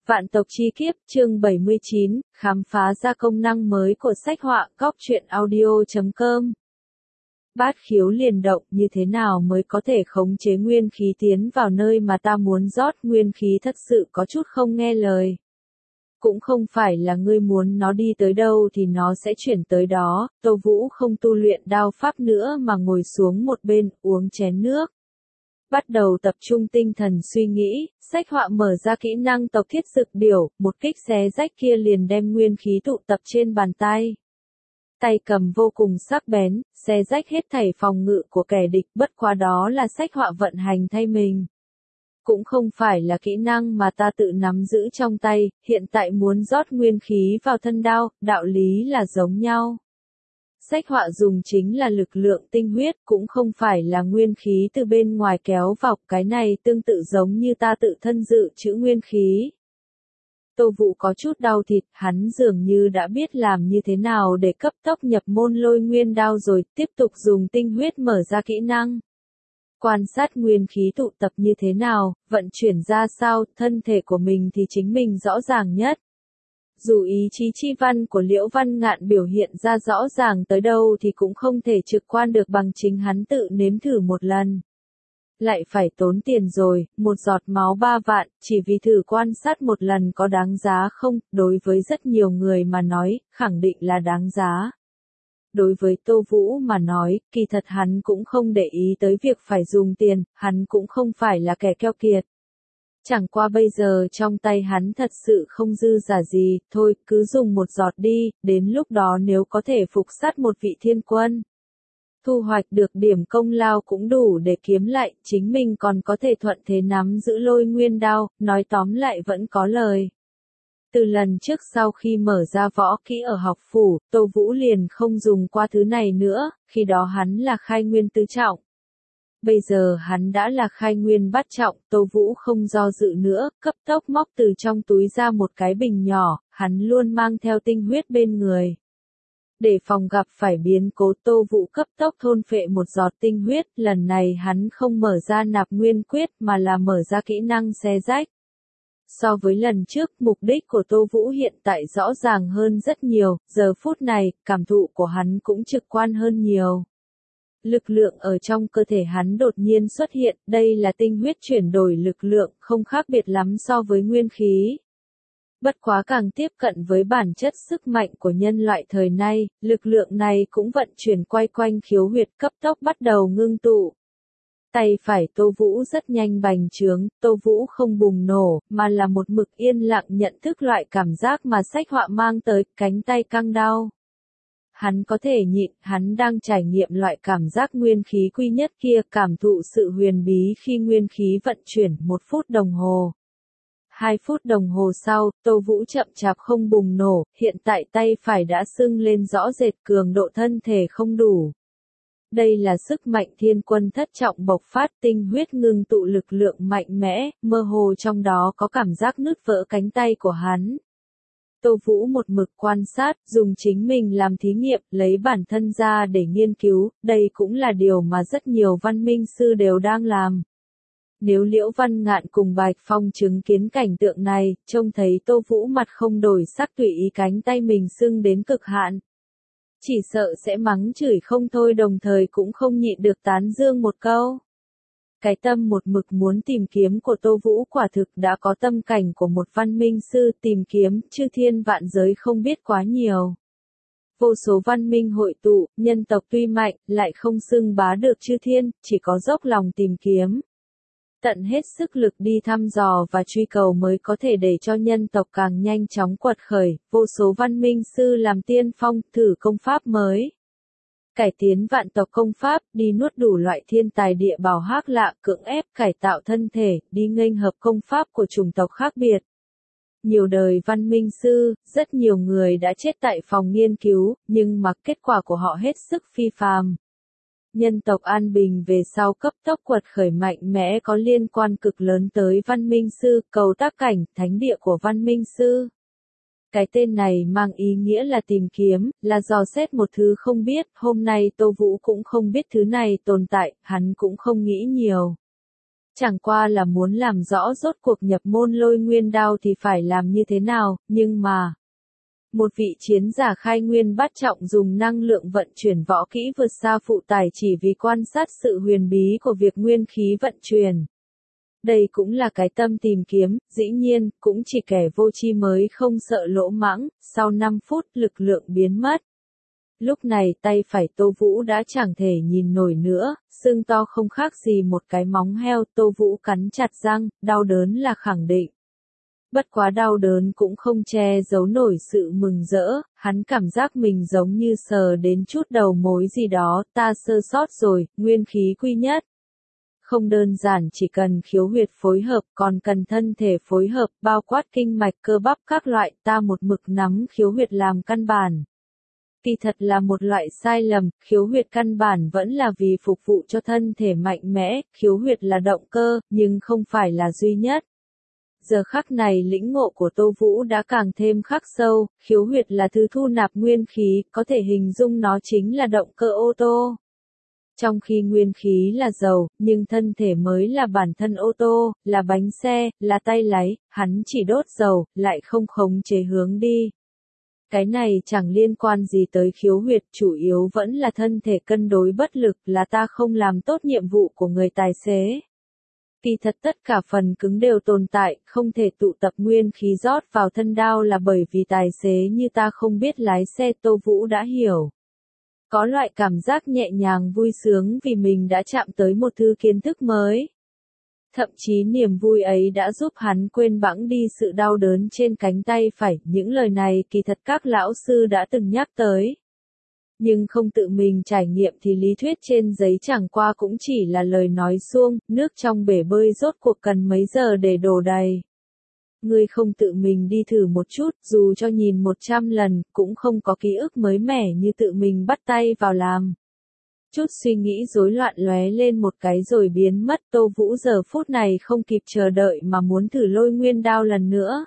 Vạn tộc chi kiếp, chương 79, khám phá ra công năng mới của sách họa, góc truyện audio.com. Bát khiếu liền động, như thế nào mới có thể khống chế nguyên khí tiến vào nơi mà ta muốn rót? Nguyên khí thật sự có chút không nghe lời. Cũng không phải là ngươi muốn nó đi tới đâu thì nó sẽ chuyển tới đó. Tô Vũ không tu luyện đao pháp nữa mà ngồi xuống một bên, uống chén nước. Bắt đầu tập trung tinh thần suy nghĩ, sách họa mở ra kỹ năng tộc thiết dực điểu, một kích xé rách kia liền đem nguyên khí tụ tập trên bàn tay. Tay cầm vô cùng sắc bén, xé rách hết thảy phòng ngự của kẻ địch, bất quá đó là sách họa vận hành thay mình. Cũng không phải là kỹ năng mà ta tự nắm giữ trong tay, hiện tại muốn rót nguyên khí vào thân đao, đạo lý là giống nhau. Sách họa dùng chính là lực lượng tinh huyết, cũng không phải là nguyên khí từ bên ngoài kéo vào, cái này tương tự giống như ta tự thân dự trữ nguyên khí. Tô Vũ có chút đau thịt, hắn dường như đã biết làm như thế nào để cấp tốc nhập môn lôi nguyên đao rồi, tiếp tục dùng tinh huyết mở ra kỹ năng. Quan sát nguyên khí tụ tập như thế nào, vận chuyển ra sao, thân thể của mình thì chính mình rõ ràng nhất. Dù ý chí chi văn của Liễu Văn Ngạn biểu hiện ra rõ ràng tới đâu thì cũng không thể trực quan được bằng chính hắn tự nếm thử một lần. Lại phải tốn tiền rồi, một giọt máu 3 vạn, chỉ vì thử quan sát một lần có đáng giá không? Đối với rất nhiều người mà nói, khẳng định là đáng giá. Đối với Tô Vũ mà nói, kỳ thật hắn cũng không để ý tới việc phải dùng tiền, hắn cũng không phải là kẻ keo kiệt. Chẳng qua bây giờ trong tay hắn thật sự không dư giả gì, thôi cứ dùng một giọt đi, đến lúc đó nếu có thể phục sát một vị thiên quân. Thu hoạch được điểm công lao cũng đủ để kiếm lại, chính mình còn có thể thuận thế nắm giữ lôi nguyên đao, nói tóm lại vẫn có lời. Từ lần trước sau khi mở ra võ kỹ ở học phủ, Tô Vũ liền không dùng qua thứ này nữa, khi đó hắn là khai nguyên tứ trọng. Bây giờ hắn đã là khai nguyên bát trọng, Tô Vũ không do dự nữa, cấp tốc móc từ trong túi ra một cái bình nhỏ, hắn luôn mang theo tinh huyết bên người. Để phòng gặp phải biến cố, Tô Vũ cấp tốc thôn phệ một giọt tinh huyết, lần này hắn không mở ra nạp nguyên quyết mà là mở ra kỹ năng xé rách. So với lần trước, mục đích của Tô Vũ hiện tại rõ ràng hơn rất nhiều, giờ phút này, cảm thụ của hắn cũng trực quan hơn nhiều. Lực lượng ở trong cơ thể hắn đột nhiên xuất hiện, đây là tinh huyết chuyển đổi lực lượng, không khác biệt lắm so với nguyên khí. Bất quá càng tiếp cận với bản chất sức mạnh của nhân loại thời nay, lực lượng này cũng vận chuyển quay quanh khiếu huyệt cấp tốc bắt đầu ngưng tụ. Tay phải Tô Vũ rất nhanh bành trướng, Tô Vũ không bùng nổ, mà là một mực yên lặng nhận thức loại cảm giác mà sách họa mang tới, cánh tay căng đau. Hắn có thể nhịn, hắn đang trải nghiệm loại cảm giác nguyên khí quy nhất kia, cảm thụ sự huyền bí khi nguyên khí vận chuyển 1 phút đồng hồ. 2 phút đồng hồ sau, Tô Vũ chậm chạp không bùng nổ, hiện tại tay phải đã sưng lên rõ rệt, cường độ thân thể không đủ. Đây là sức mạnh thiên quân thất trọng bộc phát, tinh huyết ngưng tụ lực lượng mạnh mẽ, mơ hồ trong đó có cảm giác nứt vỡ cánh tay của hắn. Tô Vũ một mực quan sát, dùng chính mình làm thí nghiệm, lấy bản thân ra để nghiên cứu, đây cũng là điều mà rất nhiều văn minh sư đều đang làm. Nếu Liễu Văn Ngạn cùng Bạch Phong chứng kiến cảnh tượng này, trông thấy Tô Vũ mặt không đổi sắc tùy ý cánh tay mình sưng đến cực hạn. Chỉ sợ sẽ mắng chửi không thôi, đồng thời cũng không nhịn được tán dương một câu. Cái tâm một mực muốn tìm kiếm của Tô Vũ quả thực đã có tâm cảnh của một văn minh sư, tìm kiếm chư thiên vạn giới không biết quá nhiều. Vô số văn minh hội tụ, nhân tộc tuy mạnh, lại không xưng bá được chư thiên, chỉ có dốc lòng tìm kiếm. Tận hết sức lực đi thăm dò và truy cầu mới có thể để cho nhân tộc càng nhanh chóng quật khởi, vô số văn minh sư làm tiên phong, thử công pháp mới. Cải tiến vạn tộc công pháp, đi nuốt đủ loại thiên tài địa bảo hắc lạ, cưỡng ép cải tạo thân thể, đi nghênh hợp công pháp của chủng tộc khác biệt. Nhiều đời văn minh sư, rất nhiều người đã chết tại phòng nghiên cứu, nhưng mà kết quả của họ hết sức phi phàm. Nhân tộc an bình về sau cấp tốc quật khởi mạnh mẽ có liên quan cực lớn tới văn minh sư, cầu tác cảnh, thánh địa của văn minh sư. Cái tên này mang ý nghĩa là tìm kiếm, là dò xét một thứ không biết, hôm nay Tô Vũ cũng không biết thứ này tồn tại, hắn cũng không nghĩ nhiều. Chẳng qua là muốn làm rõ rốt cuộc nhập môn Lôi Nguyên Đao thì phải làm như thế nào, nhưng mà một vị chiến giả khai nguyên bát trọng dùng năng lượng vận chuyển võ kỹ vượt xa phụ tải chỉ vì quan sát sự huyền bí của việc nguyên khí vận chuyển. Đây cũng là cái tâm tìm kiếm, dĩ nhiên, cũng chỉ kẻ vô tri mới không sợ lỗ mãng, sau 5 phút lực lượng biến mất. Lúc này tay phải Tô Vũ đã chẳng thể nhìn nổi nữa, xương to không khác gì một cái móng heo, Tô Vũ cắn chặt răng, đau đớn là khẳng định. Bất quá đau đớn cũng không che giấu nổi sự mừng rỡ, hắn cảm giác mình giống như sờ đến chút đầu mối gì đó, ta sơ sót rồi, nguyên khí quy nhất. Không đơn giản chỉ cần khiếu huyệt phối hợp, còn cần thân thể phối hợp, bao quát kinh mạch cơ bắp các loại, ta một mực nắm khiếu huyệt làm căn bản. Kỳ thật là một loại sai lầm, khiếu huyệt căn bản vẫn là vì phục vụ cho thân thể mạnh mẽ, khiếu huyệt là động cơ, nhưng không phải là duy nhất. Giờ khắc này lĩnh ngộ của Tô Vũ đã càng thêm khắc sâu, khiếu huyệt là thứ thu nạp nguyên khí, có thể hình dung nó chính là động cơ ô tô. Trong khi nguyên khí là dầu, nhưng thân thể mới là bản thân ô tô, là bánh xe, là tay lái, hắn chỉ đốt dầu, lại không khống chế hướng đi. Cái này chẳng liên quan gì tới khiếu huyệt, chủ yếu vẫn là thân thể cân đối bất lực, là ta không làm tốt nhiệm vụ của người tài xế. Kỳ thật tất cả phần cứng đều tồn tại, không thể tụ tập nguyên khí rót vào thân đao là bởi vì tài xế như ta không biết lái xe. Tô Vũ đã hiểu. Có loại cảm giác nhẹ nhàng vui sướng vì mình đã chạm tới một thứ kiến thức mới. Thậm chí niềm vui ấy đã giúp hắn quên bẵng đi sự đau đớn trên cánh tay phải, những lời này kỳ thật các lão sư đã từng nhắc tới. Nhưng không tự mình trải nghiệm thì lý thuyết trên giấy chẳng qua cũng chỉ là lời nói suông, nước trong bể bơi rốt cuộc cần mấy giờ để đổ đầy. Ngươi không tự mình đi thử một chút, dù cho nhìn 100 lần, cũng không có ký ức mới mẻ như tự mình bắt tay vào làm. Chút suy nghĩ rối loạn lóe lên một cái rồi biến mất. Tô Vũ giờ phút này không kịp chờ đợi mà muốn thử Lôi Nguyên Đao lần nữa.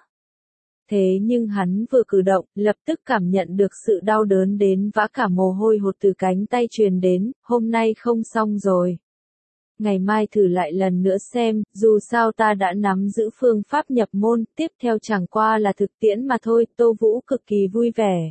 Thế nhưng hắn vừa cử động, lập tức cảm nhận được sự đau đớn đến vã cả mồ hôi hột từ cánh tay truyền đến, hôm nay không xong rồi. Ngày mai thử lại lần nữa xem, dù sao ta đã nắm giữ phương pháp nhập môn, tiếp theo chẳng qua là thực tiễn mà thôi. Tô Vũ cực kỳ vui vẻ.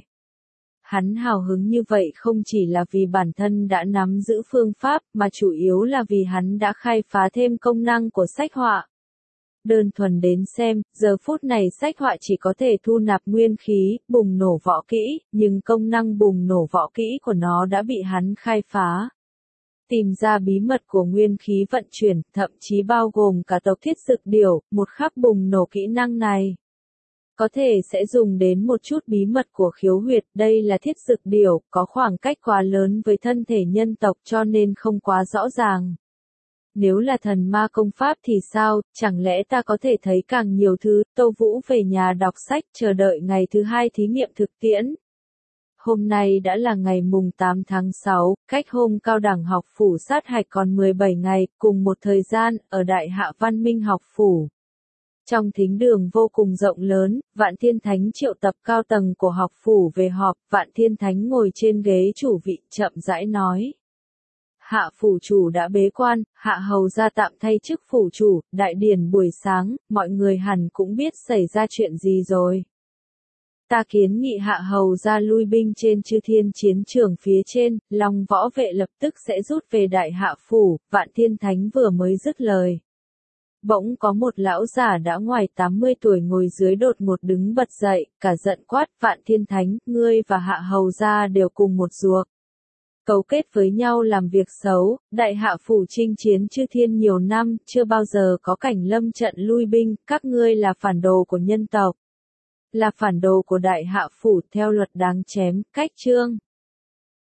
Hắn hào hứng như vậy không chỉ là vì bản thân đã nắm giữ phương pháp, mà chủ yếu là vì hắn đã khai phá thêm công năng của sách họa. Đơn thuần đến xem, giờ phút này sách họa chỉ có thể thu nạp nguyên khí, bùng nổ võ kỹ, nhưng công năng bùng nổ võ kỹ của nó đã bị hắn khai phá. Tìm ra bí mật của nguyên khí vận chuyển, thậm chí bao gồm cả tộc thiết dực điểu, một khắc bùng nổ kỹ năng này. Có thể sẽ dùng đến một chút bí mật của khiếu huyệt, đây là thiết dực điểu, có khoảng cách quá lớn với thân thể nhân tộc cho nên không quá rõ ràng. Nếu là thần ma công pháp thì sao, chẳng lẽ ta có thể thấy càng nhiều thứ. Tô Vũ về nhà đọc sách chờ đợi ngày thứ 2 thí nghiệm thực tiễn. Hôm nay đã là ngày mùng 8 tháng 6, cách hôm cao đẳng học phủ sát hạch còn 17 ngày, cùng một thời gian, ở Đại Hạ Văn Minh học phủ. Trong thính đường vô cùng rộng lớn, Vạn Thiên Thánh triệu tập cao tầng của học phủ về họp, Vạn Thiên Thánh ngồi trên ghế chủ vị chậm rãi nói. Hạ phủ chủ đã bế quan, Hạ hầu gia tạm thay chức phủ chủ, đại điển buổi sáng, mọi người hẳn cũng biết xảy ra chuyện gì rồi. Ta kiến nghị Hạ hầu gia lui binh trên Chư Thiên chiến trường phía trên, Long võ vệ lập tức sẽ rút về Đại Hạ phủ. Vạn Thiên Thánh vừa mới dứt lời. Bỗng có một lão giả đã ngoài 80 tuổi ngồi dưới đột ngột đứng bật dậy, cả giận quát. Vạn Thiên Thánh, ngươi và Hạ hầu gia đều cùng một ruột. Cấu kết với nhau làm việc xấu, Đại Hạ phủ chinh chiến Chư Thiên nhiều năm, chưa bao giờ có cảnh lâm trận lui binh, các ngươi là phản đồ của nhân tộc. Là phản đồ của Đại Hạ phủ, theo luật đáng chém, cách chương.